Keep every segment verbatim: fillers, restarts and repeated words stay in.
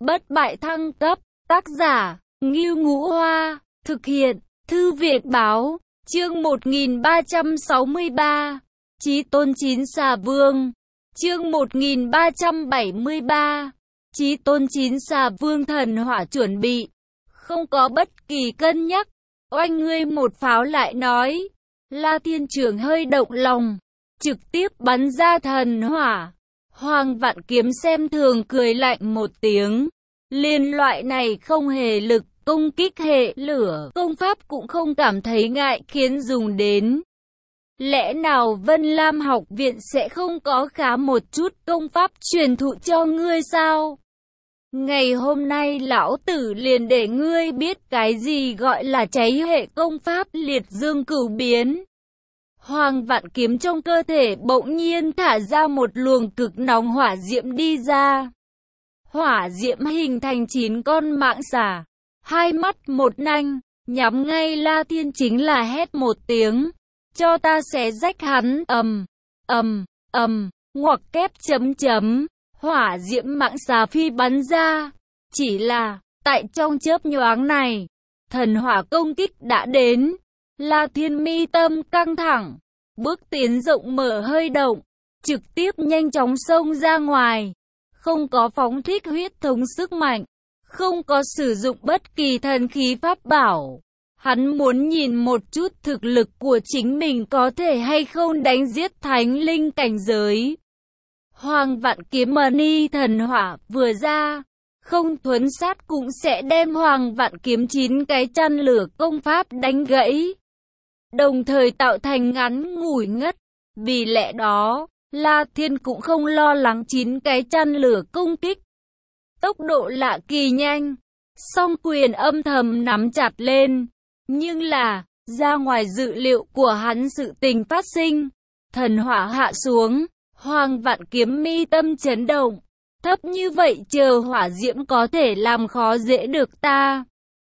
bất bại thăng cấp, tác giả, Ngưu Ngũ Hoa, thực hiện, Thư viện báo, chương một nghìn ba trăm sáu mươi ba, Chí Tôn Chín Xà Vương, chương một nghìn ba trăm bảy mươi ba, Chí Tôn Chín Xà Vương thần hỏa chuẩn bị, không có bất kỳ cân nhắc, oanh ngươi một pháo lại nói, La Thiên Trưởng hơi động lòng, trực tiếp bắn ra thần hỏa. Hoàng Vạn Kiếm xem thường cười lạnh một tiếng, liên loại này không hề lực công kích hệ lửa, công pháp cũng không cảm thấy ngại khiến dùng đến. Lẽ nào Vân Lam học viện sẽ không có khá một chút công pháp truyền thụ cho ngươi sao? Ngày hôm nay lão tử liền để ngươi biết cái gì gọi là cháy hệ công pháp liệt dương cửu biến. Hoàng Vạn Kiếm trong cơ thể bỗng nhiên thả ra một luồng cực nóng hỏa diễm đi ra. Hỏa diễm hình thành chín con mãng xà, hai mắt một nanh, nhắm ngay La Thiên chính là hét một tiếng, cho ta xé rách hắn, ầm, ầm, ầm, ngoặc kép chấm chấm, hỏa diễm mãng xà phi bắn ra, chỉ là, tại trong chớp nhoáng này, thần hỏa công kích đã đến. La Thiên mi tâm căng thẳng, bước tiến rộng mở hơi động, trực tiếp nhanh chóng xông ra ngoài, không có phóng thích huyết thống sức mạnh, không có sử dụng bất kỳ thần khí pháp bảo. Hắn muốn nhìn một chút thực lực của chính mình có thể hay không đánh giết thánh linh cảnh giới. Hoàng Vạn Kiếm Mani thần hỏa vừa ra, không thuấn sát cũng sẽ đem Hoàng Vạn Kiếm chín cái chăn lửa công pháp đánh gãy, đồng thời tạo thành ngắn ngủi ngất. Vì lẽ đó, La Thiên cũng không lo lắng chín cái chăn lửa công kích. Tốc độ lạ kỳ nhanh, song quyền âm thầm nắm chặt lên. Nhưng là, ra ngoài dự liệu của hắn sự tình phát sinh. Thần hỏa hạ xuống, Hoàng Vạn Kiếm mi tâm chấn động. Thấp như vậy chờ hỏa diễm có thể làm khó dễ được ta.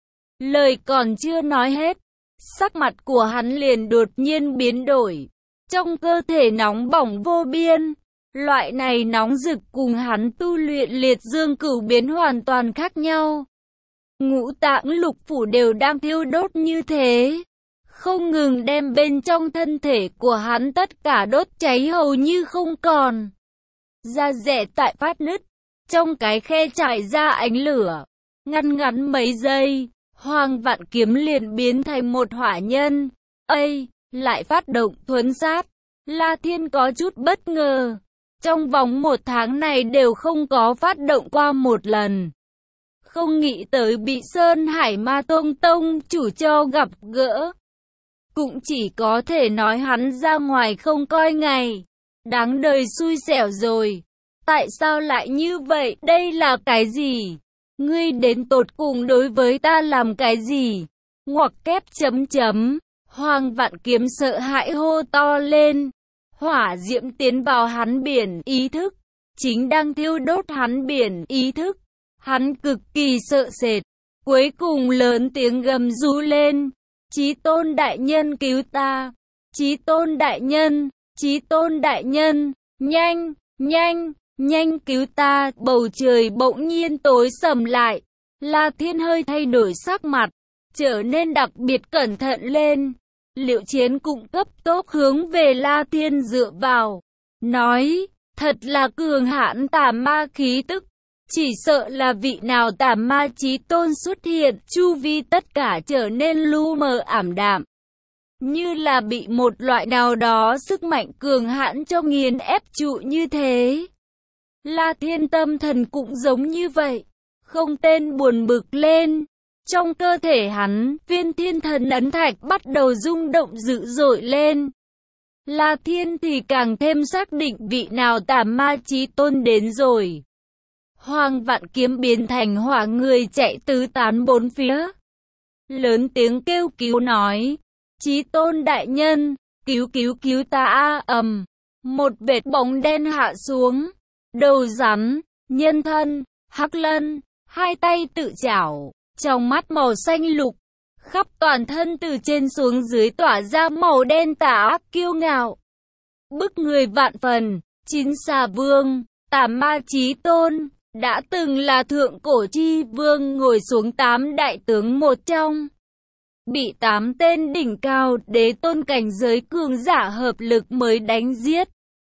Lời còn chưa nói hết, sắc mặt của hắn liền đột nhiên biến đổi. Trong cơ thể nóng bỏng vô biên, loại này nóng rực cùng hắn tu luyện liệt dương cửu biến hoàn toàn khác nhau. Ngũ tạng lục phủ đều đang thiêu đốt như thế, không ngừng đem bên trong thân thể của hắn tất cả đốt cháy hầu như không còn. Da rẻ tại phát nứt, trong cái khe trải ra ánh lửa, ngăn ngắn mấy giây, Hoàng Vạn Kiếm liền biến thành một hỏa nhân. Ây, lại phát động thuấn sát. La Thiên có chút bất ngờ, trong vòng một tháng này đều không có phát động qua một lần. Không nghĩ tới bị Sơn Hải Ma Tông Tông chủ cho gặp gỡ. Cũng chỉ có thể nói hắn ra ngoài không coi ngày. Đáng đời xui xẻo rồi. Tại sao lại như vậy? Đây là cái gì? Ngươi đến tột cùng đối với ta làm cái gì? Ngoặc kép chấm chấm. Hoàng Vạn Kiếm sợ hãi hô to lên. Hỏa diễm tiến vào hắn biển ý thức, chính đang thiêu đốt hắn biển ý thức. Hắn cực kỳ sợ sệt, cuối cùng lớn tiếng gầm rú lên. Chí Tôn đại nhân cứu ta! Chí Tôn đại nhân! Chí Tôn đại nhân! Nhanh! Nhanh! Nhanh cứu ta! Bầu trời bỗng nhiên tối sầm lại. La Thiên hơi thay đổi sắc mặt, trở nên đặc biệt cẩn thận lên. Liệu Chiến cũng cấp tốc hướng về La Thiên dựa vào, nói, thật là cường hãn tà ma khí tức, chỉ sợ là vị nào tà ma chí tôn xuất hiện, chu vi tất cả trở nên lu mờ ảm đạm, như là bị một loại nào đó sức mạnh cường hãn cho nghiền ép trụ như thế. La Thiên tâm thần cũng giống như vậy, không tên buồn bực lên. Trong cơ thể hắn, viên thiên thần ấn thạch bắt đầu rung động dữ dội lên. La Thiên thì càng thêm xác định vị nào tà ma chí tôn đến rồi. Hoàng Vạn Kiếm biến thành hỏa người chạy tứ tán bốn phía. Lớn tiếng kêu cứu nói, Chí Tôn đại nhân, cứu cứu cứu ta a ầm. Một vệt bóng đen hạ xuống, đầu rắn, nhân thân, hắc lân, hai tay tự chảo. Trong mắt màu xanh lục, khắp toàn thân từ trên xuống dưới tỏa ra màu đen tà ác kiêu ngạo. Bức người vạn phần, Chín Xà Vương, Tà Ma Chí Tôn, đã từng là thượng cổ chi vương ngồi xuống tám đại tướng một trong. Bị tám tên đỉnh cao đế tôn cảnh giới cường giả hợp lực mới đánh giết.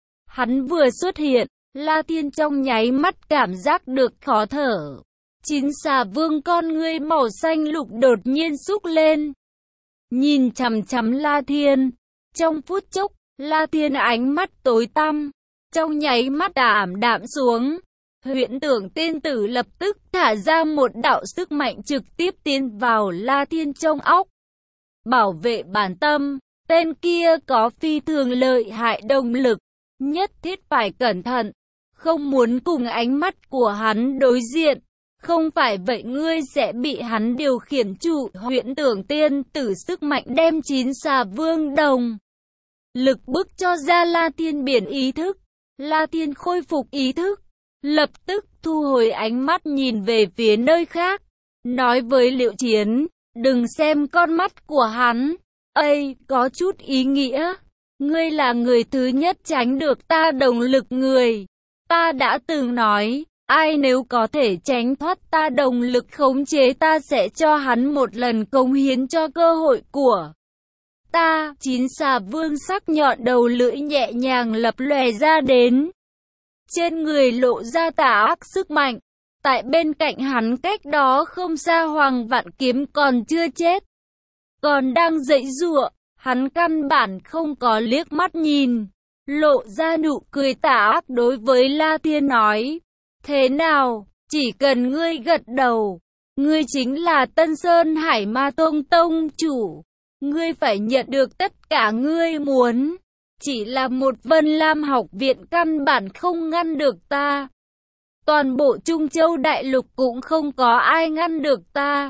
Hắn vừa xuất hiện, La Thiên trong nháy mắt cảm giác được khó thở. Chín xà vương con ngươi màu xanh lục đột nhiên súc lên. Nhìn chằm chằm La Thiên. Trong phút chốc, La Thiên ánh mắt tối tăm. Trong nháy mắt ảm đạm xuống. Huyễn Tưởng Tiên Tử lập tức thả ra một đạo sức mạnh trực tiếp tiến vào La Thiên trong óc. Bảo vệ bản tâm, tên kia có phi thường lợi hại động lực. Nhất thiết phải cẩn thận. Không muốn cùng ánh mắt của hắn đối diện. Không phải vậy ngươi sẽ bị hắn điều khiển trụ. Huyễn Tưởng Tiên Tử sức mạnh đem chín xà vương đồng lực bức cho ra La Thiên biển ý thức. La Thiên khôi phục ý thức, lập tức thu hồi ánh mắt nhìn về phía nơi khác, nói với Liệu Chiến, đừng xem con mắt của hắn, ây, có chút ý nghĩa. Ngươi là người thứ nhất tránh được ta đồng lực người. Ta đã từng nói, ai nếu có thể tránh thoát ta đồng lực khống chế ta sẽ cho hắn một lần cống hiến cho cơ hội của ta. Chín xà vương sắc nhọn đầu lưỡi nhẹ nhàng lập lòe ra đến. Trên người lộ ra tà ác sức mạnh. Tại bên cạnh hắn cách đó không xa Hoàng Vạn Kiếm còn chưa chết, còn đang dãy giụa. Hắn căn bản không có liếc mắt nhìn, lộ ra nụ cười tà ác đối với La Thiên nói, thế nào, chỉ cần ngươi gật đầu, ngươi chính là Tân Sơn Hải Ma Tông Tông chủ, ngươi phải nhận được tất cả ngươi muốn, chỉ là một Vân Lam học viện căn bản không ngăn được ta. Toàn bộ Trung Châu Đại Lục cũng không có ai ngăn được ta.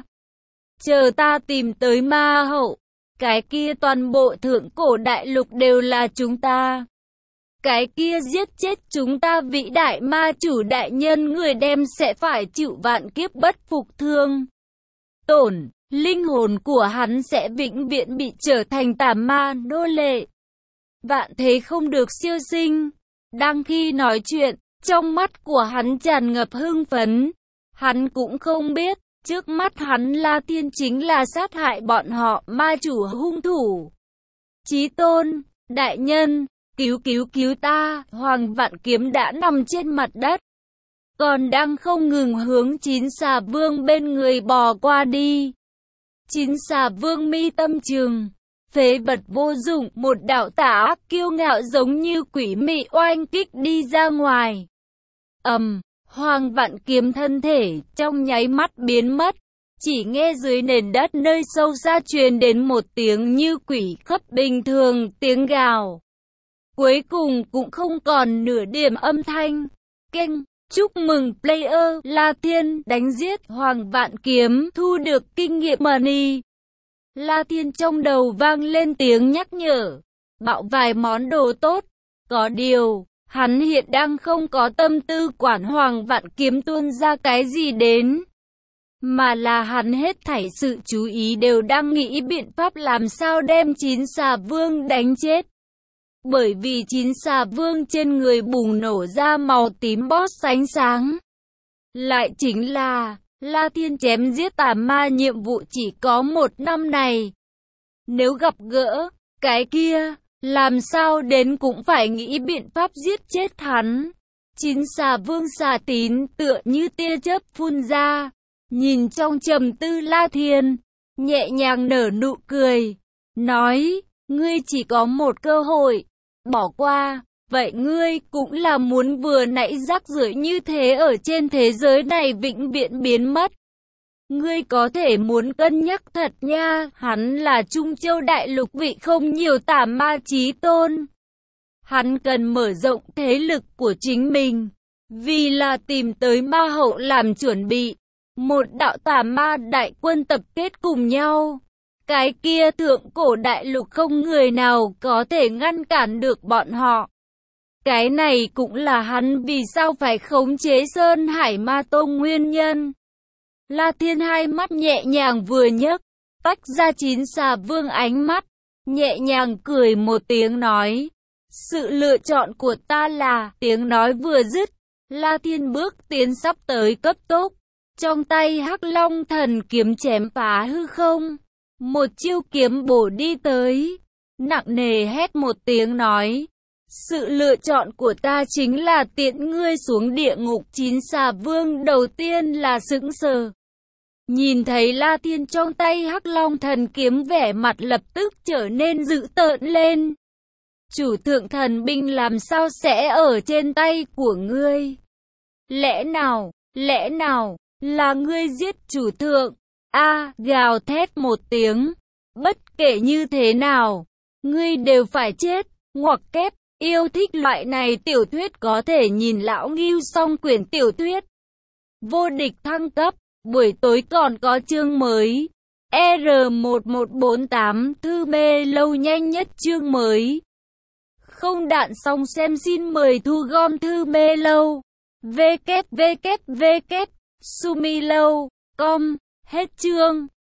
Chờ ta tìm tới ma hậu, cái kia toàn bộ thượng cổ đại lục đều là chúng ta. Cái kia giết chết chúng ta vĩ đại ma chủ đại nhân người đem sẽ phải chịu vạn kiếp bất phục thương tổn, linh hồn của hắn sẽ vĩnh viễn bị trở thành tà ma nô lệ. Vạn thế không được siêu sinh. Đang khi nói chuyện, trong mắt của hắn tràn ngập hưng phấn. Hắn cũng không biết, trước mắt hắn La Thiên chính là sát hại bọn họ ma chủ hung thủ. Chí Tôn, đại nhân, cứu cứu cứu ta. Hoàng Vạn Kiếm đã nằm trên mặt đất, còn đang không ngừng hướng chín xà vương bên người bò qua đi. Chín xà vương mi tâm trường, phế vật vô dụng, một đạo tà ác kiêu ngạo giống như quỷ mị oanh kích đi ra ngoài. ầm, um, Hoàng Vạn Kiếm thân thể trong nháy mắt biến mất, chỉ nghe dưới nền đất nơi sâu xa truyền đến một tiếng như quỷ khóc bình thường, tiếng gào. Cuối cùng cũng không còn nửa điểm âm thanh. Kênh, chúc mừng player La Thiên đánh giết Hoàng Vạn Kiếm, thu được kinh nghiệm money. La Thiên trong đầu vang lên tiếng nhắc nhở, bạo vài món đồ tốt. Có điều, hắn hiện đang không có tâm tư quản Hoàng Vạn Kiếm tuôn ra cái gì đến, mà là hắn hết thảy sự chú ý đều đang nghĩ biện pháp làm sao đem chín xà vương đánh chết. Bởi vì chín xà vương trên người bùng nổ ra màu tím boss ánh sáng. Lại chính là La Thiên chém giết tà ma nhiệm vụ chỉ có một năm này. Nếu gặp gỡ cái kia, làm sao đến cũng phải nghĩ biện pháp giết chết hắn. Chín xà vương xà tín tựa như tia chớp phun ra, nhìn trong trầm tư La Thiên, nhẹ nhàng nở nụ cười, nói, ngươi chỉ có một cơ hội, bỏ qua, vậy ngươi cũng là muốn vừa nãy rác rưởi như thế ở trên thế giới này vĩnh viễn biến mất. Ngươi có thể muốn cân nhắc thật nha, hắn là Trung Châu Đại Lục vị không nhiều tà ma chí tôn. Hắn cần mở rộng thế lực của chính mình, vì là tìm tới ma hậu làm chuẩn bị. Một đạo tà ma đại quân tập kết cùng nhau. Cái kia thượng cổ đại lục không người nào có thể ngăn cản được bọn họ. Cái này cũng là hắn vì sao phải khống chế Sơn Hải Ma Tông nguyên nhân. La Thiên hai mắt nhẹ nhàng vừa nhấc, tách ra chín xà vương ánh mắt, nhẹ nhàng cười một tiếng nói. Sự lựa chọn của ta là, tiếng nói vừa dứt, La Thiên bước tiến sắp tới cấp tốc, trong tay Hắc Long Thần kiếm chém phá hư không, một chiêu kiếm bổ đi tới, nặng nề hét một tiếng nói: sự lựa chọn của ta chính là tiễn ngươi xuống địa ngục. Chín xà vương đầu tiên là sững sờ, nhìn thấy La Thiên trong tay Hắc Long Thần kiếm, vẻ mặt lập tức trở nên dữ tợn lên. Chủ thượng thần binh làm sao sẽ ở trên tay của ngươi? Lẽ nào, lẽ nào, là ngươi giết chủ thượng? A, gào thét một tiếng, bất kể như thế nào, ngươi đều phải chết, ngoặc kép. Yêu thích loại này tiểu thuyết có thể nhìn Lão Ngưu xong quyển tiểu thuyết Vô Địch thăng cấp, buổi tối còn có chương mới. R một một bốn tám thư mê lâu nhanh nhất chương mới. Không đạn xong xem xin mời thu gom thư mê lâu. W W W Sumilou chấm com. Hết chương.